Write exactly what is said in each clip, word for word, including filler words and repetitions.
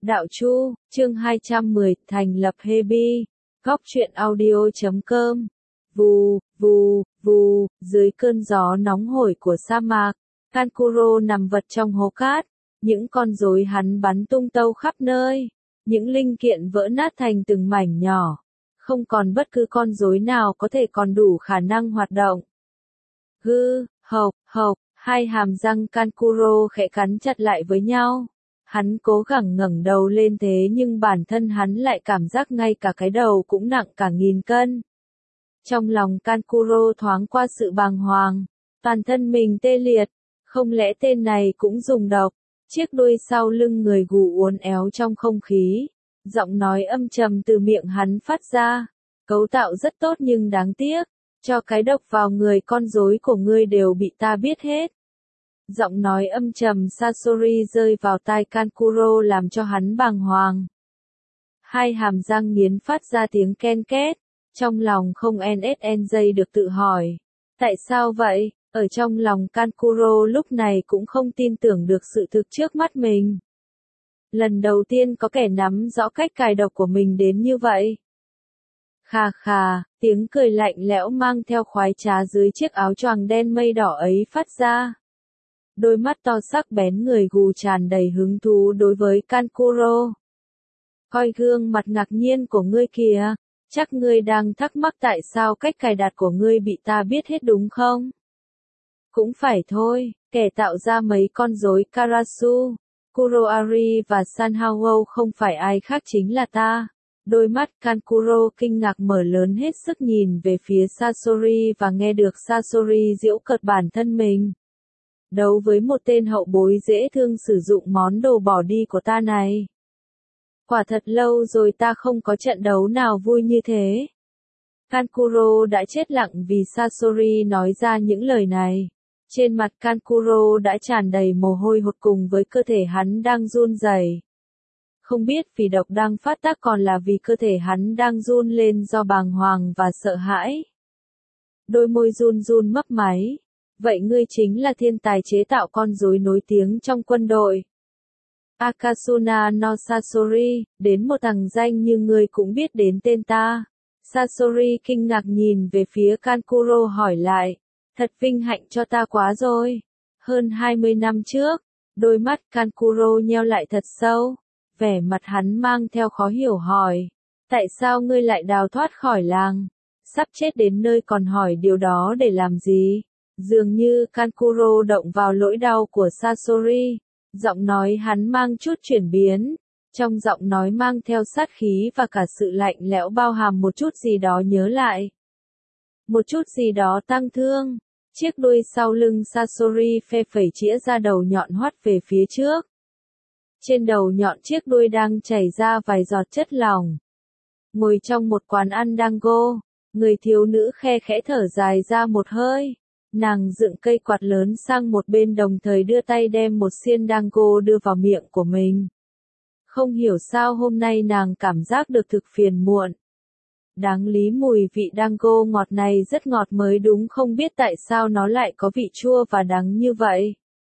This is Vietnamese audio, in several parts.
Đạo Chu, chương hai trăm mười, thành lập Hebi, góc truyện audio chấm com. Vù, vù, vù, dưới cơn gió nóng hổi của sa mạc, Kankuro nằm vật trong hố cát, những con rối hắn bắn tung tâu khắp nơi, những linh kiện vỡ nát thành từng mảnh nhỏ, không còn bất cứ con rối nào có thể còn đủ khả năng hoạt động. Gư, hộc, hộc, hai hàm răng Kankuro khẽ cắn chặt lại với nhau. Hắn cố gắng ngẩng đầu lên thế nhưng bản thân hắn lại cảm giác ngay cả cái đầu cũng nặng cả nghìn cân. Trong lòng Kankuro thoáng qua sự bàng hoàng, toàn thân mình tê liệt, không lẽ tên này cũng dùng độc? Chiếc đuôi sau lưng người gù uốn éo trong không khí, giọng nói âm trầm từ miệng hắn phát ra, cấu tạo rất tốt nhưng đáng tiếc, cho cái độc vào người con rối của ngươi đều bị ta biết hết. Giọng nói âm trầm Sasori rơi vào tai Kankuro làm cho hắn bàng hoàng. Hai hàm răng nghiến phát ra tiếng ken két, trong lòng không en ét en giây được tự hỏi. Tại sao vậy? Ở trong lòng Kankuro lúc này cũng không tin tưởng được sự thực trước mắt mình. Lần đầu tiên có kẻ nắm rõ cách cài độc của mình đến như vậy. Khà khà, tiếng cười lạnh lẽo mang theo khoái trá dưới chiếc áo choàng đen mây đỏ ấy phát ra. Đôi mắt to sắc bén người gù tràn đầy hứng thú đối với Kankuro. Coi gương mặt ngạc nhiên của ngươi kìa, chắc ngươi đang thắc mắc tại sao cách cài đặt của ngươi bị ta biết hết đúng không? Cũng phải thôi, kẻ tạo ra mấy con rối Karasu, Kuroari và Sanhao không phải ai khác chính là ta. Đôi mắt Kankuro kinh ngạc mở lớn hết sức nhìn về phía Sasori và nghe được Sasori giễu cợt bản thân mình. Đấu với một tên hậu bối dễ thương sử dụng món đồ bỏ đi của ta này. Quả thật lâu rồi ta không có trận đấu nào vui như thế. Kankuro đã chết lặng vì Sasori nói ra những lời này. Trên mặt Kankuro đã tràn đầy mồ hôi hột cùng với cơ thể hắn đang run rẩy. Không biết vì độc đang phát tác còn là vì cơ thể hắn đang run lên do bàng hoàng và sợ hãi. Đôi môi run run mấp máy. Vậy ngươi chính là thiên tài chế tạo con rối nổi tiếng trong quân đội. Akasuna no Sasori, đến một thằng danh như ngươi cũng biết đến tên ta. Sasori kinh ngạc nhìn về phía Kankuro hỏi lại. Thật vinh hạnh cho ta quá rồi. Hơn hai mươi năm trước, đôi mắt Kankuro nheo lại thật sâu. Vẻ mặt hắn mang theo khó hiểu hỏi. Tại sao ngươi lại đào thoát khỏi làng? Sắp chết đến nơi còn hỏi điều đó để làm gì? Dường như Kankuro động vào nỗi đau của Sasori. Giọng nói hắn mang chút chuyển biến. Trong giọng nói mang theo sát khí và cả sự lạnh lẽo bao hàm một chút gì đó nhớ lại. Một chút gì đó tang thương. Chiếc đuôi sau lưng Sasori phe phẩy chĩa ra đầu nhọn hoắt về phía trước. Trên đầu nhọn chiếc đuôi đang chảy ra vài giọt chất lỏng. Ngồi trong một quán ăn dango, người thiếu nữ khe khẽ thở dài ra một hơi. Nàng dựng cây quạt lớn sang một bên đồng thời đưa tay đem một xiên dango đưa vào miệng của mình. Không hiểu sao hôm nay nàng cảm giác được thực phiền muộn. Đáng lý mùi vị dango ngọt này rất ngọt mới đúng, không biết tại sao nó lại có vị chua và đắng như vậy.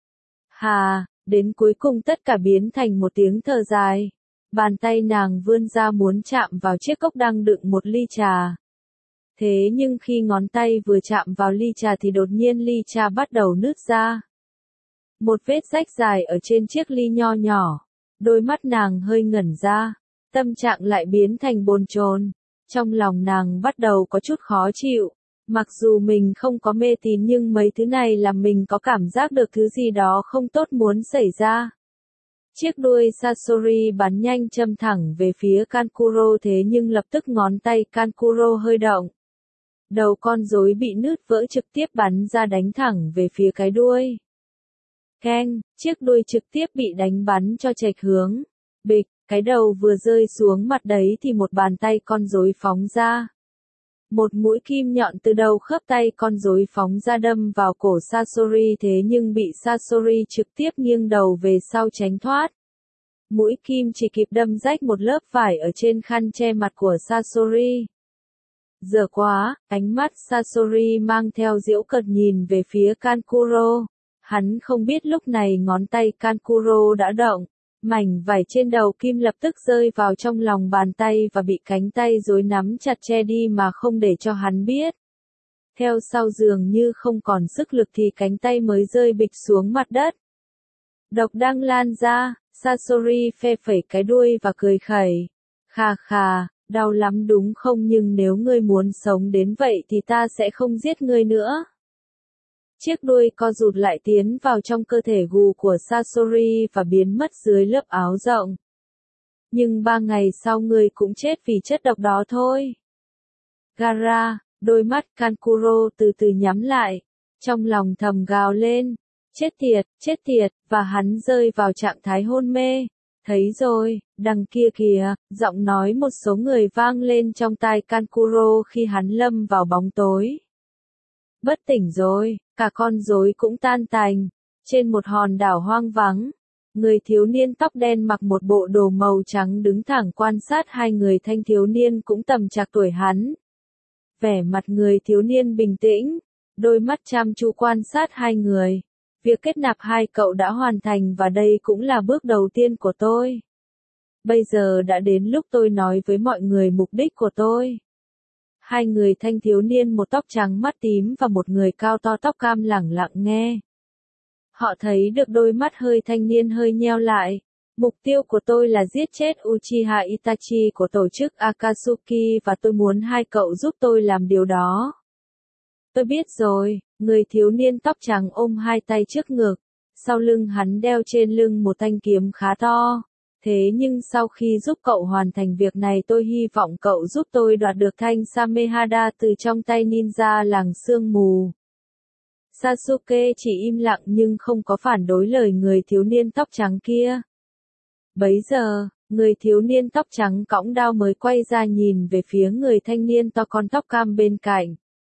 Hà, đến cuối cùng tất cả biến thành một tiếng thở dài. Bàn tay nàng vươn ra muốn chạm vào chiếc cốc đang đựng một ly trà. Thế nhưng khi ngón tay vừa chạm vào ly trà thì đột nhiên ly trà bắt đầu nứt ra. Một vết rách dài ở trên chiếc ly nho nhỏ. Đôi mắt nàng hơi ngẩn ra. Tâm trạng lại biến thành bồn chồn. Trong lòng nàng bắt đầu có chút khó chịu. Mặc dù mình không có mê tín nhưng mấy thứ này làm mình có cảm giác được thứ gì đó không tốt muốn xảy ra. Chiếc đuôi Sasori bắn nhanh châm thẳng về phía Kankuro thế nhưng lập tức ngón tay Kankuro hơi động. Đầu con rối bị nứt vỡ trực tiếp bắn ra đánh thẳng về phía cái đuôi. Keng, chiếc đuôi trực tiếp bị đánh bắn cho chệch hướng. Bịch, cái đầu vừa rơi xuống mặt đấy thì một bàn tay con rối phóng ra. Một mũi kim nhọn từ đầu khớp tay con rối phóng ra đâm vào cổ Sasori thế nhưng bị Sasori trực tiếp nghiêng đầu về sau tránh thoát. Mũi kim chỉ kịp đâm rách một lớp vải ở trên khăn che mặt của Sasori. Giờ quá, ánh mắt Sasori mang theo giễu cợt nhìn về phía Kankuro. Hắn không biết lúc này ngón tay Kankuro đã động. Mảnh vải trên đầu Kim lập tức rơi vào trong lòng bàn tay và bị cánh tay rối nắm chặt che đi mà không để cho hắn biết. Theo sau dường như không còn sức lực thì cánh tay mới rơi bịch xuống mặt đất. Độc đang lan ra, Sasori phe phẩy cái đuôi và cười khẩy. Khà khà, đau lắm đúng không, nhưng nếu ngươi muốn sống đến vậy thì ta sẽ không giết ngươi nữa. Chiếc đuôi co rụt lại tiến vào trong cơ thể gù của Sasori và biến mất dưới lớp áo rộng. Nhưng ba ngày sau ngươi cũng chết vì chất độc đó thôi. Gaara, đôi mắt Kankuro từ từ nhắm lại, trong lòng thầm gào lên. Chết tiệt, chết tiệt, và hắn rơi vào trạng thái hôn mê. Thấy rồi, đằng kia kìa, giọng nói một số người vang lên trong tai Kankuro khi hắn lâm vào bóng tối. Bất tỉnh rồi, cả con rối cũng tan tành. Trên một hòn đảo hoang vắng, người thiếu niên tóc đen mặc một bộ đồ màu trắng đứng thẳng quan sát hai người thanh thiếu niên cũng tầm trạc tuổi hắn. Vẻ mặt người thiếu niên bình tĩnh, đôi mắt chăm chú quan sát hai người. Việc kết nạp hai cậu đã hoàn thành và đây cũng là bước đầu tiên của tôi. Bây giờ đã đến lúc tôi nói với mọi người mục đích của tôi. Hai người thanh thiếu niên, một tóc trắng mắt tím và một người cao to tóc cam lẳng lặng nghe. Họ thấy được đôi mắt hơi thanh niên hơi nheo lại. Mục tiêu của tôi là giết chết Uchiha Itachi của tổ chức Akatsuki và tôi muốn hai cậu giúp tôi làm điều đó. Tôi biết rồi, người thiếu niên tóc trắng ôm hai tay trước ngực, sau lưng hắn đeo trên lưng một thanh kiếm khá to. Thế nhưng sau khi giúp cậu hoàn thành việc này tôi hy vọng cậu giúp tôi đoạt được thanh Samehada từ trong tay ninja làng sương mù. Sasuke chỉ im lặng nhưng không có phản đối lời người thiếu niên tóc trắng kia. Bấy giờ, người thiếu niên tóc trắng cõng đao mới quay ra nhìn về phía người thanh niên to con tóc cam bên cạnh.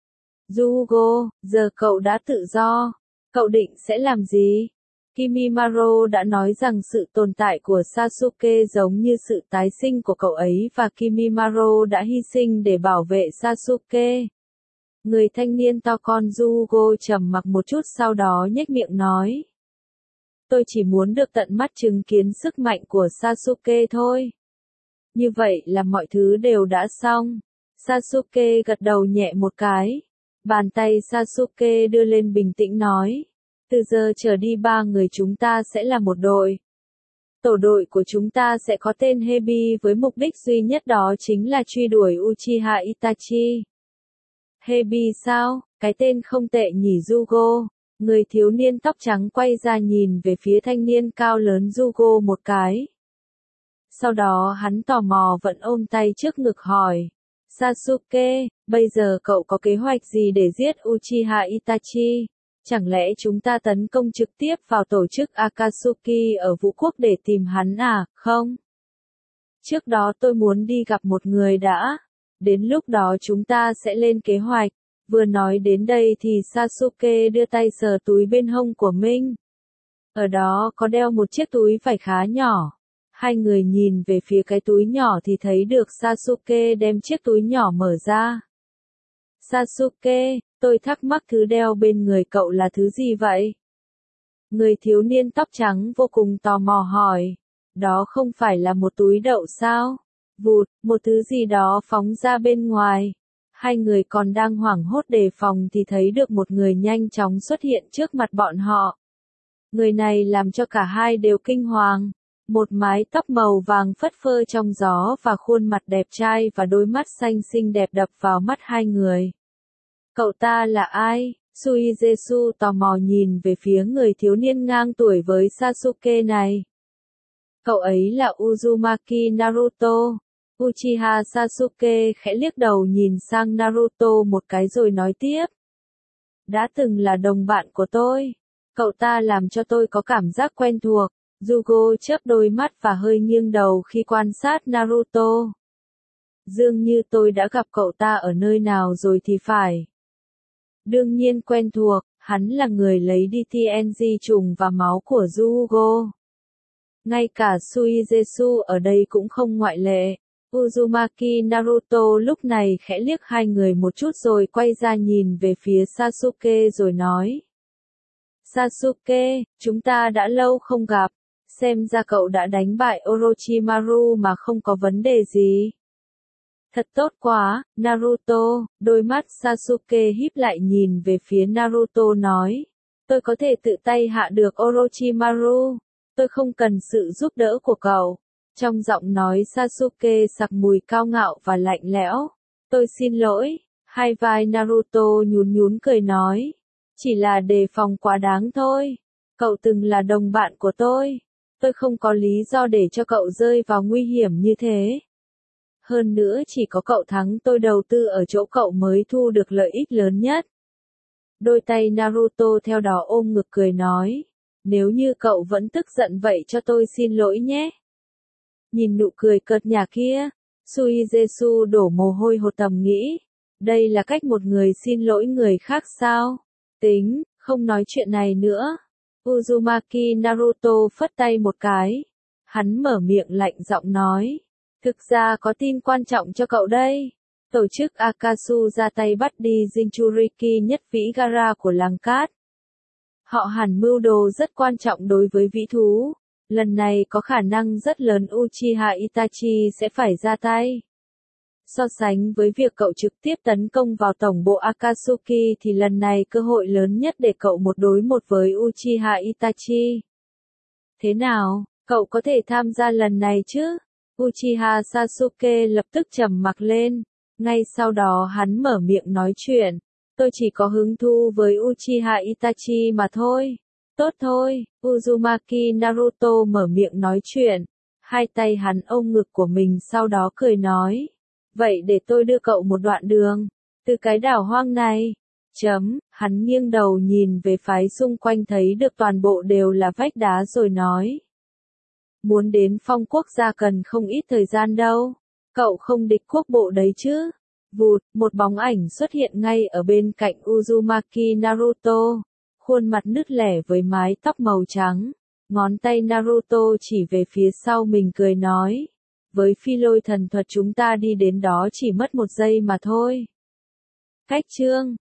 Yugo, giờ cậu đã tự do. Cậu định sẽ làm gì? Kimimaro đã nói rằng sự tồn tại của Sasuke giống như sự tái sinh của cậu ấy và Kimimaro đã hy sinh để bảo vệ Sasuke. Người thanh niên to con Yugo trầm mặc một chút sau đó nhếch miệng nói. Tôi chỉ muốn được tận mắt chứng kiến sức mạnh của Sasuke thôi. Như vậy là mọi thứ đều đã xong. Sasuke gật đầu nhẹ một cái. Bàn tay Sasuke đưa lên bình tĩnh nói. Từ giờ trở đi ba người chúng ta sẽ là một đội. Tổ đội của chúng ta sẽ có tên Hebi với mục đích duy nhất đó chính là truy đuổi Uchiha Itachi. Hebi sao? Cái tên không tệ nhỉ Yugo. Người thiếu niên tóc trắng quay ra nhìn về phía thanh niên cao lớn Yugo một cái. Sau đó hắn tò mò vẫn ôm tay trước ngực hỏi. Sasuke, bây giờ cậu có kế hoạch gì để giết Uchiha Itachi? Chẳng lẽ chúng ta tấn công trực tiếp vào tổ chức Akatsuki ở Vũ Quốc để tìm hắn à, không? Trước đó tôi muốn đi gặp một người đã. Đến lúc đó chúng ta sẽ lên kế hoạch. Vừa nói đến đây thì Sasuke đưa tay sờ túi bên hông của mình. Ở đó có đeo một chiếc túi vải khá nhỏ. Hai người nhìn về phía cái túi nhỏ thì thấy được Sasuke đem chiếc túi nhỏ mở ra. Sasuke, tôi thắc mắc thứ đeo bên người cậu là thứ gì vậy? Người thiếu niên tóc trắng vô cùng tò mò hỏi. Đó không phải là một túi đậu sao? Vụt, một thứ gì đó phóng ra bên ngoài. Hai người còn đang hoảng hốt đề phòng thì thấy được một người nhanh chóng xuất hiện trước mặt bọn họ. Người này làm cho cả hai đều kinh hoàng. Một mái tóc màu vàng phất phơ trong gió và khuôn mặt đẹp trai và đôi mắt xanh xinh đẹp đập vào mắt hai người. Cậu ta là ai? Suigetsu tò mò nhìn về phía người thiếu niên ngang tuổi với Sasuke này. Cậu ấy là Uzumaki Naruto. Uchiha Sasuke khẽ liếc đầu nhìn sang Naruto một cái rồi nói tiếp. Đã từng là đồng bạn của tôi. Cậu ta làm cho tôi có cảm giác quen thuộc. Yugo chớp đôi mắt và hơi nghiêng đầu khi quan sát Naruto. Dường như tôi đã gặp cậu ta ở nơi nào rồi thì phải. Đương nhiên quen thuộc, hắn là người lấy đi tê en giê trùng và máu của Yugo. Ngay cả Suigetsu ở đây cũng không ngoại lệ. Uzumaki Naruto lúc này khẽ liếc hai người một chút rồi quay ra nhìn về phía Sasuke rồi nói. Sasuke, chúng ta đã lâu không gặp. xem ra cậu đã đánh bại Orochimaru mà không có vấn đề gì. Thật tốt quá, Naruto, đôi mắt Sasuke híp lại nhìn về phía Naruto nói. Tôi có thể tự tay hạ được Orochimaru, tôi không cần sự giúp đỡ của cậu. Trong giọng nói Sasuke sặc mùi cao ngạo và lạnh lẽo. Tôi xin lỗi, hai vai Naruto nhún nhún cười nói. Chỉ là đề phòng quá đáng thôi, cậu từng là đồng bạn của tôi. Tôi không có lý do để cho cậu rơi vào nguy hiểm như thế. Hơn nữa chỉ có cậu thắng tôi đầu tư ở chỗ cậu mới thu được lợi ích lớn nhất. Đôi tay Naruto theo đó ôm ngực cười nói. Nếu như cậu vẫn tức giận vậy cho tôi xin lỗi nhé. Nhìn nụ cười cợt nhả kia, Suigetsu đổ mồ hôi hột tầm nghĩ. Đây là cách một người xin lỗi người khác sao? Tính, không nói chuyện này nữa. Uzumaki Naruto phất tay một cái. Hắn mở miệng lạnh giọng nói. Thực ra có tin quan trọng cho cậu đây. Tổ chức Akasu ra tay bắt đi Jinchuriki nhất vĩ Gaara của làng cát. Họ hẳn mưu đồ rất quan trọng đối với vĩ thú. Lần này có khả năng rất lớn Uchiha Itachi sẽ phải ra tay. So sánh với việc cậu trực tiếp tấn công vào tổng bộ Akatsuki thì lần này cơ hội lớn nhất để cậu một đối một với Uchiha Itachi. Thế nào, cậu có thể tham gia lần này chứ? Uchiha Sasuke lập tức trầm mặc lên. Ngay sau đó hắn mở miệng nói chuyện. Tôi chỉ có hứng thú với Uchiha Itachi mà thôi. Tốt thôi, Uzumaki Naruto mở miệng nói chuyện. Hai tay hắn ôm ngực của mình sau đó cười nói. Vậy để tôi đưa cậu một đoạn đường. Từ cái đảo hoang này. Chấm, hắn nghiêng đầu nhìn về phái xung quanh thấy được toàn bộ đều là vách đá rồi nói. Muốn đến phong quốc gia cần không ít thời gian đâu. Cậu không địch quốc bộ đấy chứ. Vụt, một bóng ảnh xuất hiện ngay ở bên cạnh Uzumaki Naruto. Khuôn mặt nứt lẻ với mái tóc màu trắng. Ngón tay Naruto chỉ về phía sau mình cười nói. Với phi lôi thần thuật chúng ta đi đến đó chỉ mất một giây mà thôi. Cách chương